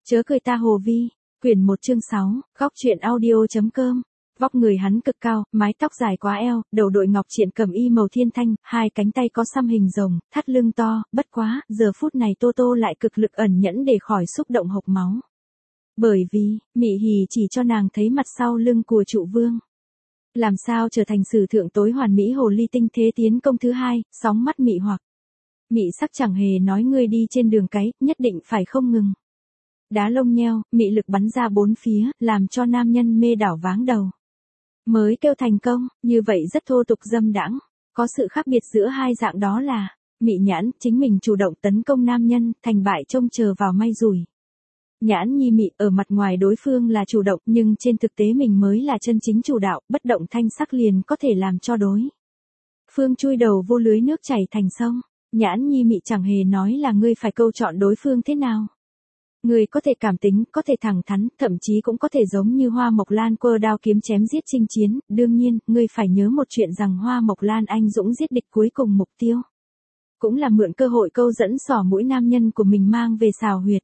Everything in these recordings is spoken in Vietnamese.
Chớ cười ta Hồ Vi, quyển 1 chương 6, góc truyện audio.com. Vóc người hắn cực cao, mái tóc dài quá eo, đầu đội ngọc triện cẩm y màu thiên thanh, hai cánh tay có xăm hình rồng, thắt lưng to, bất quá, giờ phút này Tô Tô lại cực lực ẩn nhẫn để khỏi xúc động hộc máu. Bởi vì, Mị Hỉ chỉ cho nàng thấy mặt sau lưng của trụ vương. Làm sao trở thành sử thượng tối hoàn mỹ hồ ly tinh thế tiến công thứ hai, sóng mắt mị hoặc. Mị sắc chẳng hề nói ngươi đi trên đường cái, nhất định phải không ngừng. Đá lông nheo, mị lực bắn ra bốn phía, làm cho nam nhân mê đảo váng đầu. Mới kêu thành công, như vậy rất thô tục dâm đãng. Có sự khác biệt giữa hai dạng đó là, mị nhãn, chính mình chủ động tấn công nam nhân, thành bại trông chờ vào may rủi. Nhãn nhi mị, ở mặt ngoài đối phương là chủ động, nhưng trên thực tế mình mới là chân chính chủ đạo, bất động thanh sắc liền có thể làm cho đối phương chui đầu vô lưới nước chảy thành sông. Nhãn nhi mị chẳng hề nói là ngươi phải câu chọn đối phương thế nào. Ngươi có thể cảm tính, có thể thẳng thắn, thậm chí cũng có thể giống như Hoa Mộc Lan quơ đao kiếm chém giết chinh chiến, đương nhiên, ngươi phải nhớ một chuyện rằng Hoa Mộc Lan anh dũng giết địch cuối cùng mục tiêu. Cũng là mượn cơ hội câu dẫn xỏ mũi nam nhân của mình mang về xào huyệt.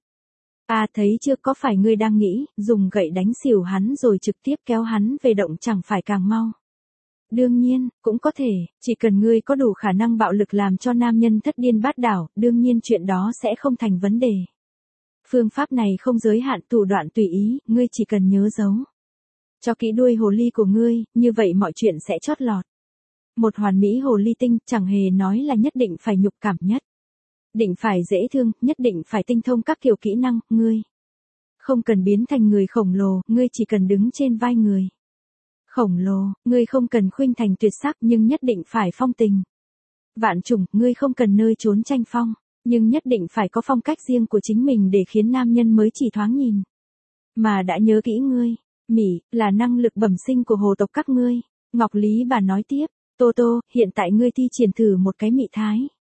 À thấy chưa, có phải ngươi đang nghĩ, dùng gậy đánh xỉu hắn rồi trực tiếp kéo hắn về động chẳng phải càng mau. Đương nhiên, cũng có thể, chỉ cần ngươi có đủ khả năng bạo lực làm cho nam nhân thất điên bát đảo, đương nhiên chuyện đó sẽ không thành vấn đề. Phương pháp này không giới hạn thủ đoạn tùy ý, ngươi chỉ cần nhớ giấu cho kỹ đuôi hồ ly của ngươi, như vậy mọi chuyện sẽ chót lọt. Một hoàn mỹ hồ ly tinh chẳng hề nói là nhất định phải nhục cảm nhất. Định phải dễ thương, nhất định phải tinh thông các kiểu kỹ năng, ngươi không cần biến thành người khổng lồ, ngươi chỉ cần đứng trên vai người khổng lồ, ngươi không cần khuynh thành tuyệt sắc nhưng nhất định phải phong tình vạn trùng, ngươi không cần nơi trốn tranh phong, nhưng nhất định phải có phong cách riêng của chính mình để khiến nam nhân mới chỉ thoáng nhìn mà đã nhớ kỹ ngươi. Mị là năng lực bẩm sinh của hồ tộc các ngươi. Ngọc Lý bà nói tiếp, Tô Tô, hiện tại ngươi thi triển thử một cái mị thái.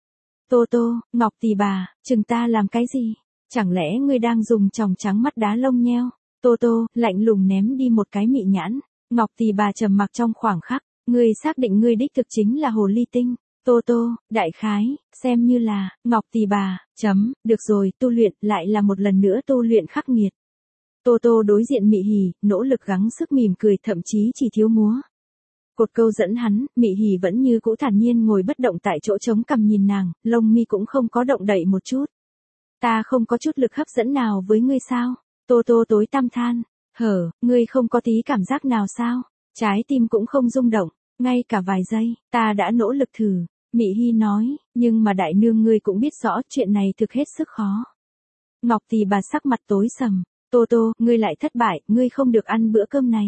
Tô Tô, Ngọc tỷ bà, chừng ta làm cái gì? Chẳng lẽ ngươi đang dùng tròng trắng mắt đá lông nheo? Tô Tô, lạnh lùng ném đi một cái mị nhãn. Ngọc tỷ bà trầm mặc trong khoảng khắc, ngươi xác định ngươi đích thực chính là hồ ly tinh. Tô Tô, đại khái, xem như là, Ngọc tỷ bà, được rồi, tu luyện, lại là một lần nữa tu luyện khắc nghiệt. Tô Tô đối diện Mị Hỉ, nỗ lực gắng sức mỉm cười, thậm chí chỉ thiếu múa cột câu dẫn hắn. Mị Hỉ vẫn như cũ thản nhiên ngồi bất động tại chỗ chống cằm nhìn nàng, lông mi cũng không có động đậy một chút. Ta không có chút lực hấp dẫn nào với ngươi sao? Tô Tô tối tăm than, ngươi không có tí cảm giác nào sao? Trái tim cũng không rung động, ngay cả vài giây, ta đã nỗ lực thử. Mị Hi nói, nhưng mà đại nương ngươi cũng biết rõ chuyện này thực hết sức khó. Ngọc tỷ bà sắc mặt tối sầm, Tô Tô, ngươi lại thất bại, ngươi không được ăn bữa cơm này.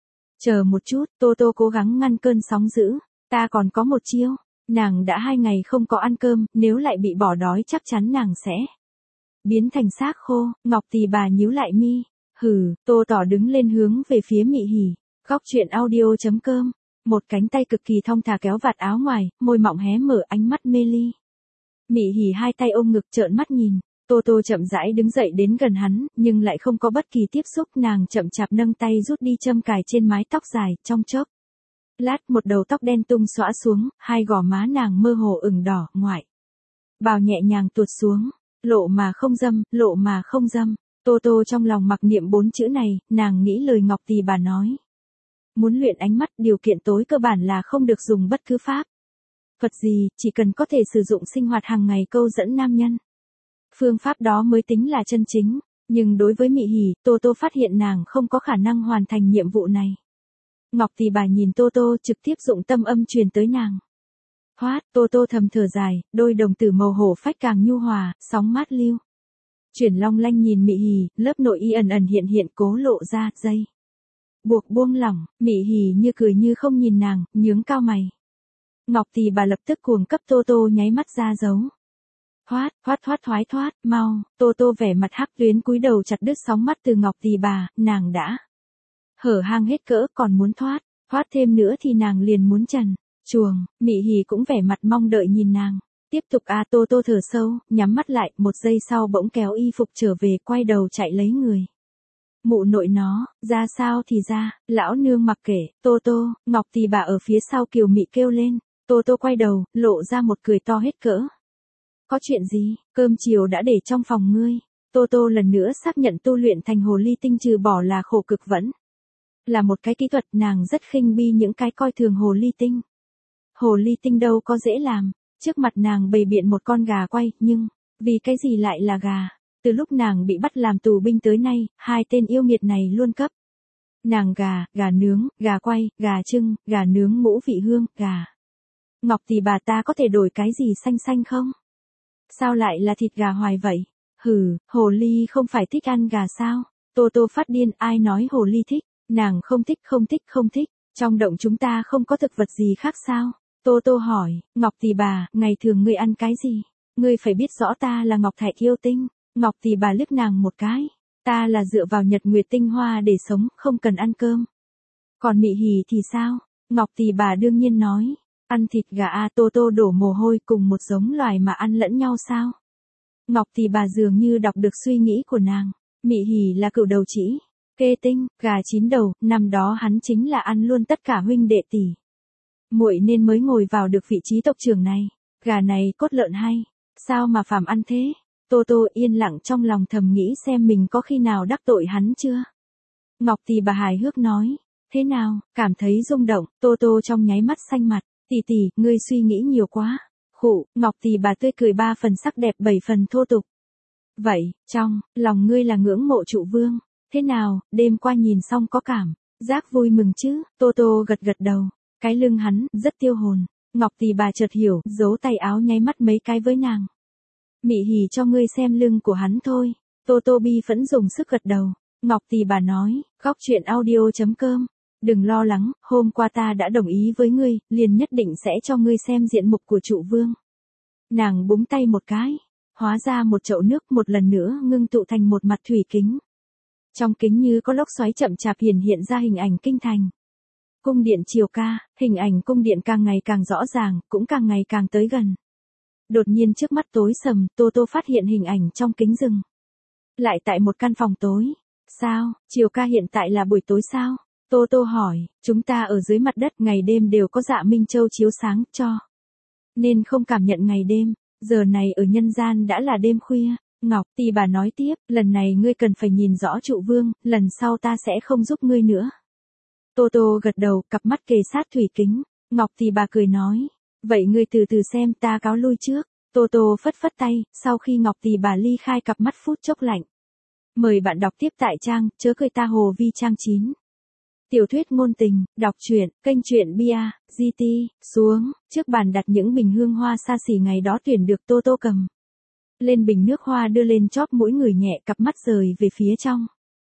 Chờ một chút, Tô Tô cố gắng ngăn cơn sóng dữ, ta còn có một chiêu. Nàng đã 2 ngày không có ăn cơm, nếu lại bị bỏ đói chắc chắn nàng sẽ biến thành xác khô. Ngọc tỷ bà nhíu lại mi, Tô Tỏ đứng lên hướng về phía Mị Hỉ. Góc truyện audio.com. Một cánh tay cực kỳ thong thả kéo vạt áo ngoài, môi mọng hé mở, ánh mắt mê ly. Mị Hỉ hai tay ôm ngực trợn mắt nhìn. Tô Tô chậm rãi đứng dậy đến gần hắn, nhưng lại không có bất kỳ tiếp xúc, nàng chậm chạp nâng tay rút đi châm cài trên mái tóc dài, trong chốc lát một đầu tóc đen tung xõa xuống, hai gò má nàng mơ hồ ửng đỏ, ngoại bào nhẹ nhàng tuột xuống, lộ mà không dâm, lộ mà không dâm. Tô Tô trong lòng mặc niệm 4 chữ này, nàng nghĩ lời Ngọc tỷ bà nói. Muốn luyện ánh mắt, điều kiện tối cơ bản là không được dùng bất cứ pháp thuật gì, chỉ cần có thể sử dụng sinh hoạt hàng ngày câu dẫn nam nhân. Phương pháp đó mới tính là chân chính, nhưng đối với Mị Hỉ, Tô Tô phát hiện nàng không có khả năng hoàn thành nhiệm vụ này. Ngọc tỷ bà nhìn Tô Tô, trực tiếp dụng tâm âm truyền tới nàng. Tô Tô thầm thở dài, đôi đồng tử màu hổ phách càng nhu hòa, sóng mát lưu chuyển long lanh nhìn Mị Hỉ, lớp nội y ẩn ẩn hiện hiện cố lộ ra, dây buộc buông lỏng. Mị Hỉ như cười như không nhìn nàng, nhướng cao mày. Ngọc tỷ bà lập tức cuồng cấp Tô Tô nháy mắt ra dấu. Thoát, mau. Tô Tô vẻ mặt hắc tuyến cúi đầu chặt đứt sóng mắt từ Ngọc tỷ bà, nàng đã hở hang hết cỡ, còn muốn thoát thêm nữa thì nàng liền muốn trần chuồng. Mị Hỉ cũng vẻ mặt mong đợi nhìn nàng. Tiếp tục. Tô Tô thở sâu, nhắm mắt lại, một giây sau bỗng kéo y phục trở về, quay đầu chạy lấy người. Mụ nội nó, ra sao thì ra, lão nương mặc kệ. Tô Tô, Ngọc tỷ bà ở phía sau kiều mị kêu lên. Tô Tô quay đầu, lộ ra một cười to hết cỡ. Có chuyện gì? Cơm chiều đã để trong phòng ngươi. Tô Tô lần nữa xác nhận tu luyện thành hồ ly tinh trừ bỏ là khổ cực vẫn là một cái kỹ thuật, nàng rất khinh bi những cái coi thường hồ ly tinh. Hồ ly tinh đâu có dễ làm, trước mặt nàng bày biện một con gà quay, nhưng, vì cái gì lại là gà? Từ lúc nàng bị bắt làm tù binh tới nay, hai tên yêu nghiệt này luôn cấp. Nàng gà nướng, gà quay, gà trưng, gà nướng ngũ vị hương, gà. Ngọc tỷ bà ta có thể đổi cái gì xanh xanh không? Sao lại là thịt gà hoài vậy? Hừ, hồ ly không phải thích ăn gà sao? Tô Tô phát điên, ai nói hồ ly thích? Nàng không thích. Trong động chúng ta không có thực vật gì khác sao? Tô Tô hỏi, Ngọc tỷ bà, ngày thường ngươi ăn cái gì? Ngươi phải biết rõ ta là Ngọc Thạch yêu tinh. Ngọc tỷ bà liếc nàng một cái. Ta là dựa vào nhật nguyệt tinh hoa để sống, không cần ăn cơm. Còn Mị Hỉ thì sao? Ngọc tỷ bà đương nhiên nói. Ăn thịt gà à? Tô Tô đổ mồ hôi, cùng một giống loài mà ăn lẫn nhau sao? Ngọc tỷ bà dường như đọc được suy nghĩ của nàng. Mị Hỉ là cựu đầu chỉ. Kê tinh, gà chín đầu, năm đó hắn chính là ăn luôn tất cả huynh đệ tỷ muội nên mới ngồi vào được vị trí tộc trưởng này. Gà này cốt lợn hay, sao mà phàm ăn thế? Tô Tô yên lặng trong lòng thầm nghĩ xem mình có khi nào đắc tội hắn chưa. Ngọc tỷ bà hài hước nói, thế nào, cảm thấy rung động? Tô Tô trong nháy mắt xanh mặt, tỷ, ngươi suy nghĩ nhiều quá. Khụ, Ngọc tỷ bà tươi cười 3 phần sắc đẹp 7 phần thô tục. Vậy, trong lòng ngươi là ngưỡng mộ trụ vương. Thế nào, đêm qua nhìn xong có cảm giác vui mừng chứ? Tô Tô gật đầu. Cái lưng hắn, rất tiêu hồn. Ngọc tỷ bà chợt hiểu, giấu tay áo nháy mắt mấy cái với nàng. Mị Hỉ cho ngươi xem lưng của hắn thôi. Tô Tô bi phẫn dùng sức gật đầu. Ngọc tỷ bà nói, góc chuyện audio.com. Đừng lo lắng, hôm qua ta đã đồng ý với ngươi, liền nhất định sẽ cho ngươi xem diện mục của trụ vương. Nàng búng tay một cái. Hóa ra một chậu nước một lần nữa ngưng tụ thành một mặt thủy kính. Trong kính như có lốc xoáy chậm chạp hiện ra hình ảnh kinh thành. Cung điện Triều Ca, hình ảnh cung điện càng ngày càng rõ ràng, cũng càng ngày càng tới gần. Đột nhiên trước mắt tối sầm, Tô Tô phát hiện hình ảnh trong kính rừng. Lại tại một căn phòng tối. Sao, Triều Ca hiện tại là buổi tối sao? Tô Tô hỏi, chúng ta ở dưới mặt đất ngày đêm đều có dạ Minh Châu chiếu sáng cho. Nên không cảm nhận ngày đêm, giờ này ở nhân gian đã là đêm khuya. Ngọc tỷ bà nói tiếp, lần này ngươi cần phải nhìn rõ trụ vương, lần sau ta sẽ không giúp ngươi nữa. Tô Tô gật đầu, cặp mắt kề sát thủy kính. Ngọc tỷ bà cười nói, vậy ngươi từ từ xem, ta cáo lui trước. Tô Tô phất tay, sau khi Ngọc tỷ bà ly khai cặp mắt phút chốc lạnh. Mời bạn đọc tiếp tại trang, chớ cười ta Hồ Vi trang 9. Tiểu thuyết ngôn tình, đọc truyện, kênh truyện Bia, GT, xuống, trước bàn đặt những bình hương hoa xa xỉ ngày đó tuyển được Tô Tô cầm. Lên bình nước hoa đưa lên chóp mũi người nhẹ, cặp mắt rời về phía trong.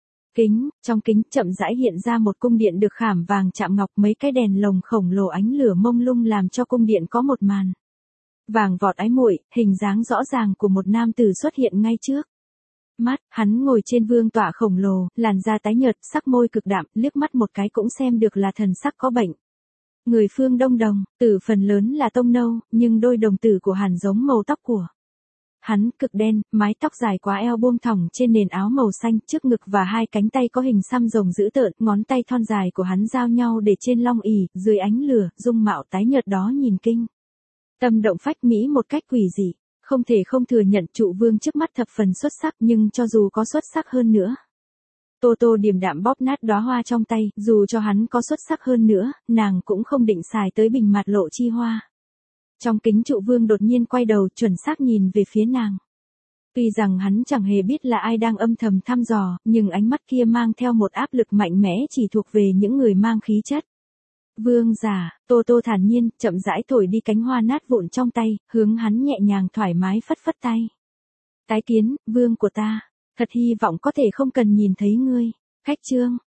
Trong kính chậm rãi hiện ra một cung điện được khảm vàng chạm ngọc, mấy cái đèn lồng khổng lồ ánh lửa mông lung làm cho cung điện có một màn vàng vọt ái muội, hình dáng rõ ràng của một nam tử xuất hiện ngay trước mắt. Hắn ngồi trên vương tọa khổng lồ, làn da tái nhợt, sắc môi cực đạm, liếc mắt một cái cũng xem được là thần sắc có bệnh. Người phương Đông Đồng, tử phần lớn là tông nâu, nhưng đôi đồng tử của hắn giống màu tóc của hắn, cực đen, mái tóc dài quá eo buông thõng trên nền áo màu xanh, trước ngực và hai cánh tay có hình xăm rồng dữ tợn, ngón tay thon dài của hắn giao nhau để trên long ỷ, dưới ánh lửa, dung mạo tái nhợt đó nhìn kinh tâm động phách mỹ một cách quỷ dị. Không thể không thừa nhận trụ vương trước mắt thập phần xuất sắc, nhưng cho dù có xuất sắc hơn nữa. Tô Tô điềm đạm bóp nát đóa hoa trong tay, dù cho hắn có xuất sắc hơn nữa, nàng cũng không định xài tới bình mặt lộ chi hoa. Trong kính trụ vương đột nhiên quay đầu chuẩn xác nhìn về phía nàng. Tuy rằng hắn chẳng hề biết là ai đang âm thầm thăm dò, nhưng ánh mắt kia mang theo một áp lực mạnh mẽ chỉ thuộc về những người mang khí chất. Vương giả, Tô Tô thản nhiên, chậm rãi thổi đi cánh hoa nát vụn trong tay, hướng hắn nhẹ nhàng thoải mái phất tay. Tái kiến, vương của ta, thật hy vọng có thể không cần nhìn thấy ngươi. Khách trương,